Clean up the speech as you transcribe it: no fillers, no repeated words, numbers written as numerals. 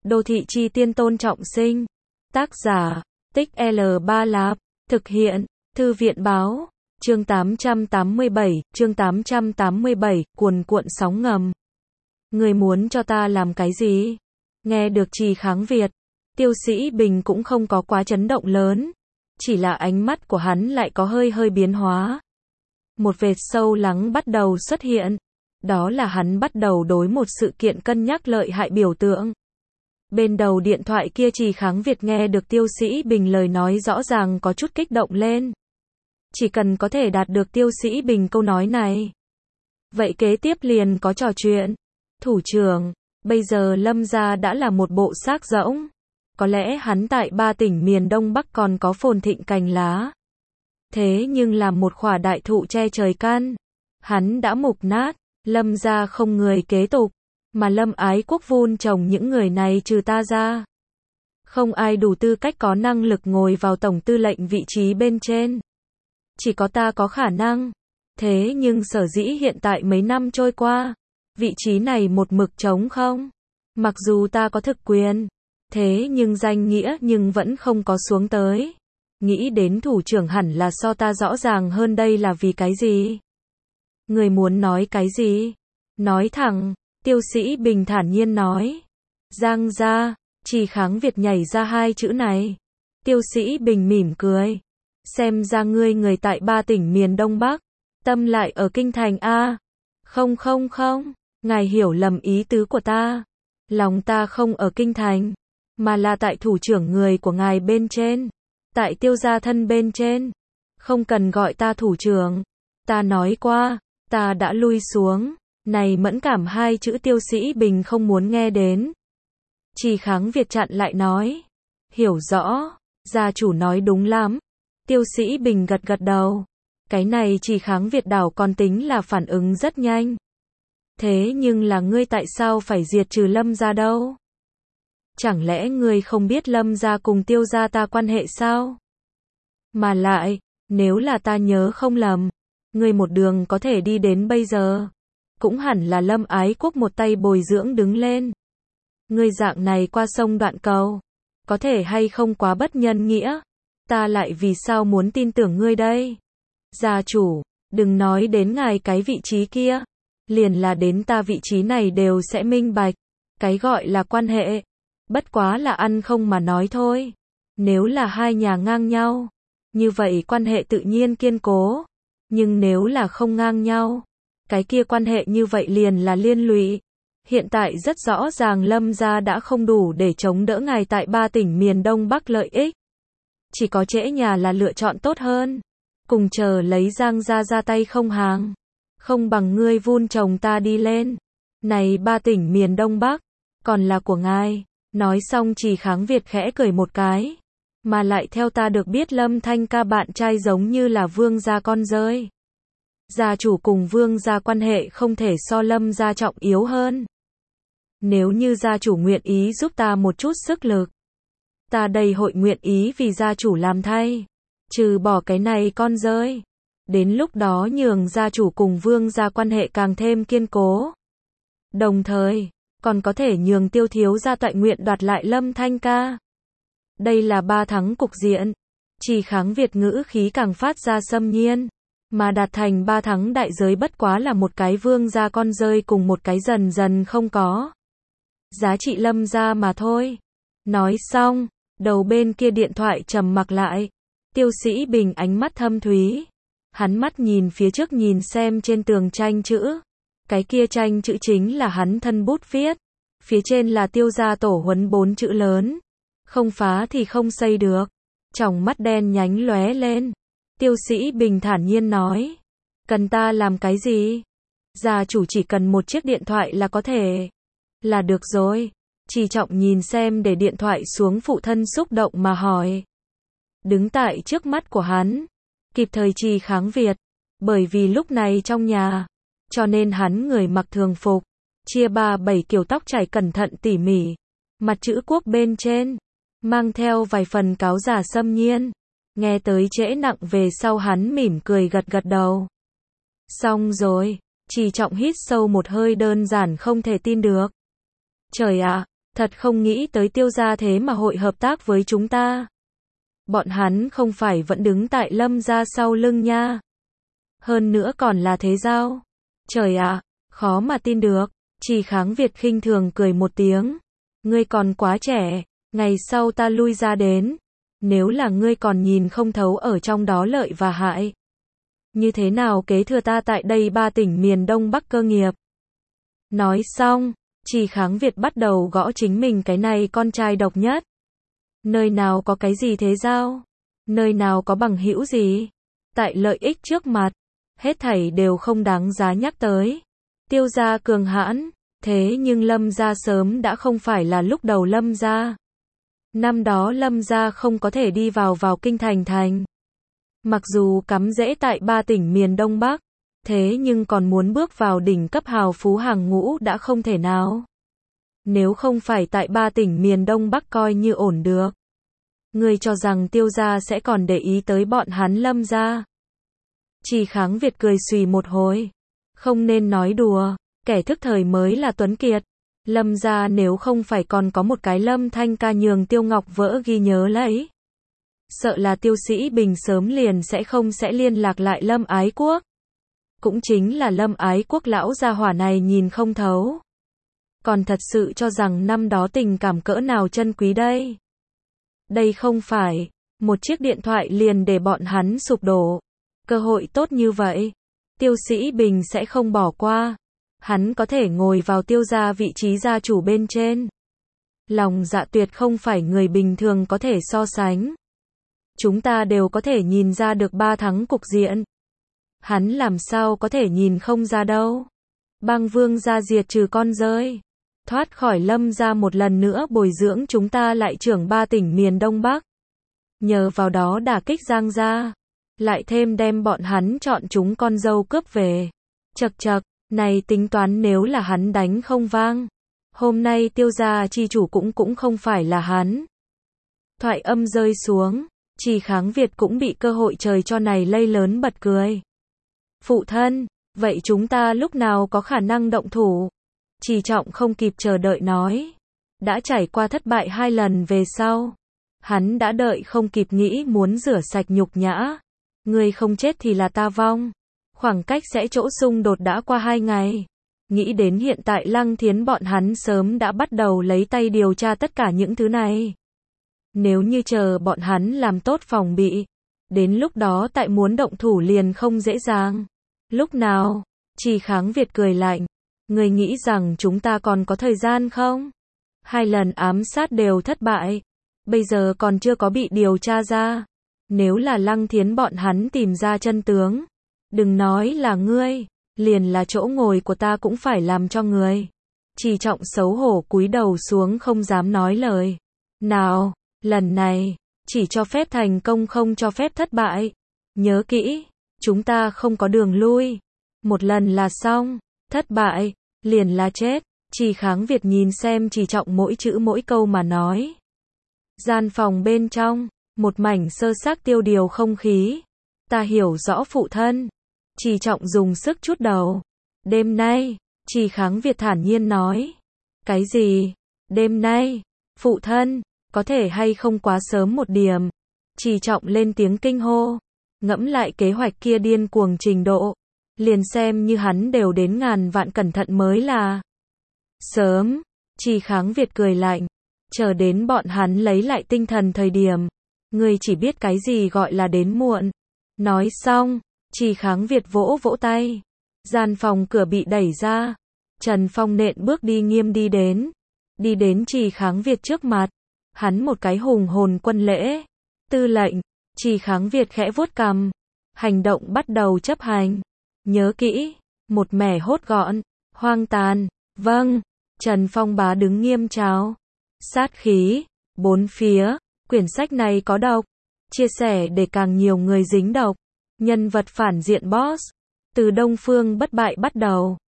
Đô thị chi tiên Tôn Trọng Sinh. Tác giả, Tích L Ba Lạp. Thực hiện, Thư viện Báo. Chương 887, cuồn cuộn sóng ngầm. Người muốn cho ta làm cái gì? Nghe được Trì Kháng Việt, Tiêu Sĩ Bình cũng không có quá chấn động lớn. Chỉ là ánh mắt của hắn lại có hơi biến hóa. Một vệt sâu lắng bắt đầu xuất hiện. Đó là hắn bắt đầu đối một sự kiện cân nhắc lợi hại biểu tượng. Bên đầu điện thoại kia Trì Kháng Việt nghe được Tiêu Sĩ Bình lời nói rõ ràng có chút kích động lên. Chỉ cần có thể đạt được Tiêu Sĩ Bình câu nói này, vậy kế tiếp liền có trò chuyện. Thủ trưởng, bây giờ Lâm gia đã là một bộ xác rỗng. Có lẽ hắn tại 3 tỉnh miền Đông Bắc còn có phồn thịnh cành lá. Thế nhưng là một khỏa đại thụ che trời căn. Hắn đã mục nát, Lâm gia không người kế tục. Mà Lâm Ái Quốc vun trồng những người này trừ ta ra. Không ai đủ tư cách có năng lực ngồi vào tổng tư lệnh vị trí bên trên. Chỉ có ta có khả năng. Thế nhưng sở dĩ hiện tại mấy năm trôi qua, vị trí này một mực trống không. Mặc dù ta có thực quyền, thế nhưng danh nghĩa nhưng vẫn không có xuống tới. Nghĩ đến thủ trưởng hẳn là so ta rõ ràng hơn đây là vì cái gì. Người muốn nói cái gì? Nói thẳng, Tiêu Sĩ Bình thản nhiên nói. Giang gia, Trì Kháng Việt nhảy ra 2 chữ này. Tiêu Sĩ Bình mỉm cười. Xem ra ngươi người tại 3 tỉnh miền Đông Bắc, tâm lại ở kinh thành a. Không, ngài hiểu lầm ý tứ của ta. Lòng ta không ở kinh thành, mà là tại thủ trưởng người của ngài bên trên, tại Tiêu gia thân bên trên. Không cần gọi ta thủ trưởng, ta nói qua, ta đã lui xuống. Này mẫn cảm 2 chữ Tiêu Sĩ Bình không muốn nghe đến. Trì Kháng Việt chặn lại nói. Hiểu rõ, gia chủ nói đúng lắm. Tiêu Sĩ Bình gật đầu. Cái này Trì Kháng Việt đảo còn tính là phản ứng rất nhanh. Thế nhưng là ngươi tại sao phải diệt trừ Lâm gia đâu? Chẳng lẽ ngươi không biết Lâm gia cùng Tiêu gia ta quan hệ sao? Mà lại, nếu là ta nhớ không lầm, ngươi một đường có thể đi đến bây giờ, cũng hẳn là Lâm Ái Quốc một tay bồi dưỡng đứng lên. Ngươi dạng này qua sông đoạn cầu, có thể hay không quá bất nhân nghĩa? Ta lại vì sao muốn tin tưởng ngươi đây? Gia chủ, đừng nói đến ngài cái vị trí kia, liền là đến ta vị trí này đều sẽ minh bạch. Cái gọi là quan hệ, bất quá là ăn không mà nói thôi. Nếu là 2 nhà ngang nhau, như vậy quan hệ tự nhiên kiên cố. Nhưng nếu là không ngang nhau, cái kia quan hệ như vậy liền là liên lụy. Hiện tại rất rõ ràng Lâm gia đã không đủ để chống đỡ ngài tại 3 tỉnh miền Đông Bắc lợi ích. Chỉ có trễ nhà là lựa chọn tốt hơn. Cùng chờ lấy Giang gia ra tay không hàng. Không bằng ngươi vun trồng ta đi lên. Này 3 tỉnh miền Đông Bắc, còn là của ngài. Nói xong Trì Kháng Việt khẽ cười một cái. Mà lại theo ta được biết Lâm Thanh ca bạn trai giống như là Vương gia con rơi. Gia chủ cùng Vương gia quan hệ không thể so Lâm gia trọng yếu hơn. Nếu như gia chủ nguyện ý giúp ta một chút sức lực, ta đây hội nguyện ý vì gia chủ làm thay. Trừ bỏ cái này con rơi. Đến lúc đó nhường gia chủ cùng Vương gia quan hệ càng thêm kiên cố. Đồng thời, còn có thể nhường Tiêu thiếu gia toại nguyện đoạt lại Lâm Thanh ca. Đây là 3 thắng cục diện. Trì Kháng Việt ngữ khí càng phát ra xâm nhiên. Mà đạt thành 3 thắng đại giới bất quá là một cái Vương gia con rơi cùng một cái dần dần không có giá trị Lâm gia mà thôi. Nói xong, đầu bên kia điện thoại trầm mặc lại. Tiêu Sĩ Bình ánh mắt thâm thúy. Hắn mắt nhìn phía trước nhìn xem trên tường tranh chữ. Cái kia tranh chữ chính là hắn thân bút viết. Phía trên là Tiêu gia tổ huấn 4 chữ lớn. Không phá thì không xây được. Tròng mắt đen nhánh lóe lên. Tiêu Sĩ Bình thản nhiên nói. Cần ta làm cái gì? Gia chủ chỉ cần một chiếc điện thoại là có thể. Là được rồi. Trì Trọng nhìn xem để điện thoại xuống phụ thân xúc động mà hỏi. Đứng tại trước mắt của hắn, kịp thời Trì Kháng Việt. Bởi vì lúc này trong nhà, cho nên hắn người mặc thường phục, chia 3-7 kiểu tóc chải cẩn thận tỉ mỉ. Mặt chữ quốc bên trên, mang theo vài phần cáo giả xâm nhiên. Nghe tới trễ nặng về sau hắn mỉm cười gật đầu. Xong rồi, Trì Trọng hít sâu một hơi đơn giản không thể tin được. Trời ạ, Thật không nghĩ tới Tiêu gia thế mà hội hợp tác với chúng ta. Bọn hắn không phải vẫn đứng tại Lâm gia sau lưng nha. Hơn nữa còn là thế giao. Trời ạ, khó mà tin được. Trì Kháng Việt khinh thường cười một tiếng. Ngươi còn quá trẻ, ngày sau ta lui ra đến. Nếu là ngươi còn nhìn không thấu ở trong đó lợi và hại. Như thế nào kế thừa ta tại đây 3 tỉnh miền Đông Bắc cơ nghiệp. Nói xong, Trì Kháng Việt bắt đầu gõ chính mình cái này con trai độc nhất. Nơi nào có cái gì thế giao? Nơi nào có bằng hữu gì? Tại lợi ích trước mặt, hết thảy đều không đáng giá nhắc tới. Tiêu gia cường hãn, thế nhưng Lâm gia sớm đã không phải là lúc đầu Lâm gia. Năm đó Lâm gia không có thể đi vào kinh thành. Mặc dù cắm rễ tại 3 tỉnh miền Đông Bắc, thế nhưng còn muốn bước vào đỉnh cấp hào phú hàng ngũ đã không thể nào. Nếu không phải tại 3 tỉnh miền Đông Bắc coi như ổn được. Ngươi cho rằng Tiêu gia sẽ còn để ý tới bọn hắn Lâm gia. Trì Kháng Việt cười xùy một hồi. Không nên nói đùa, kẻ thức thời mới là tuấn kiệt. Lâm gia nếu không phải còn có một cái Lâm Thanh ca nhường Tiêu Ngọc vỡ ghi nhớ lấy. Sợ là Tiêu Sĩ Bình sớm liền sẽ liên lạc lại Lâm Ái Quốc. Cũng chính là Lâm Ái Quốc lão gia hỏa này nhìn không thấu. Còn thật sự cho rằng năm đó tình cảm cỡ nào chân quý đây. Đây không phải, một chiếc điện thoại liền để bọn hắn sụp đổ. Cơ hội tốt như vậy, Tiêu Sĩ Bình sẽ không bỏ qua. Hắn có thể ngồi vào Tiêu gia vị trí gia chủ bên trên. Lòng dạ tuyệt không phải người bình thường có thể so sánh. Chúng ta đều có thể nhìn ra được 3 thắng cục diện. Hắn làm sao có thể nhìn không ra đâu. Bang Vương gia diệt trừ con rơi. Thoát khỏi Lâm gia một lần nữa bồi dưỡng chúng ta lại trưởng 3 tỉnh miền Đông Bắc. Nhờ vào đó đả kích Giang gia. Lại thêm đem bọn hắn chọn chúng con dâu cướp về. Chậc chậc, này tính toán nếu là hắn đánh không vang. Hôm nay Tiêu gia chi chủ cũng không phải là hắn. Thoại âm rơi xuống, Trì Kháng Việt cũng bị cơ hội trời cho này lây lớn bật cười. Phụ thân, vậy chúng ta lúc nào có khả năng động thủ? Trì Trọng không kịp chờ đợi nói. Đã trải qua thất bại 2 lần về sau. Hắn đã đợi không kịp nghĩ muốn rửa sạch nhục nhã. Người không chết thì là ta vong. Khoảng cách sẽ chỗ xung đột đã qua 2 ngày. Nghĩ đến hiện tại Lăng Thiến bọn hắn sớm đã bắt đầu lấy tay điều tra tất cả những thứ này. Nếu như chờ bọn hắn làm tốt phòng bị, đến lúc đó tại muốn động thủ liền không dễ dàng. Lúc nào? Trì Kháng Việt cười lạnh. Người nghĩ rằng chúng ta còn có thời gian không? 2 lần ám sát đều thất bại. Bây giờ còn chưa có bị điều tra ra. Nếu là Lăng Thiến bọn hắn tìm ra chân tướng, đừng nói là ngươi, liền là chỗ ngồi của ta cũng phải làm cho người. Trì Trọng xấu hổ cúi đầu xuống không dám nói lời. Nào, lần này, chỉ cho phép thành công không cho phép thất bại. Nhớ kỹ, chúng ta không có đường lui. Một lần là xong, thất bại, liền là chết. Trì Kháng Việt nhìn xem Trì Trọng mỗi chữ mỗi câu mà nói. Gian phòng bên trong, một mảnh sơ xác tiêu điều không khí. Ta hiểu rõ phụ thân. Trì Trọng dùng sức chút đầu. Đêm nay, Trì Kháng Việt thản nhiên nói. Cái gì? Đêm nay, phụ thân, có thể hay không quá sớm một điểm. Trì Trọng lên tiếng kinh hô. Ngẫm lại kế hoạch kia điên cuồng trình độ. Liền xem như hắn đều đến ngàn vạn cẩn thận mới là. Sớm, Trì Kháng Việt cười lạnh. Chờ đến bọn hắn lấy lại tinh thần thời điểm. Ngươi chỉ biết cái gì gọi là đến muộn. Nói xong, Trì Kháng Việt vỗ vỗ tay. Gian phòng cửa bị đẩy ra. Trần Phong nện bước đi nghiêm đi đến. Đi đến Trì Kháng Việt trước mặt. Hắn một cái hùng hồn quân lễ. Tư lệnh. Trì Kháng Việt khẽ vuốt cằm. Hành động bắt đầu chấp hành. Nhớ kỹ. Một mẻ hốt gọn. Hoang tàn. Vâng. Trần Phong bá đứng nghiêm chào. Sát khí. 4 phía. Quyển sách này có độc. Chia sẻ để càng nhiều người dính độc. Nhân vật phản diện boss. Từ Đông Phương Bất Bại bắt đầu.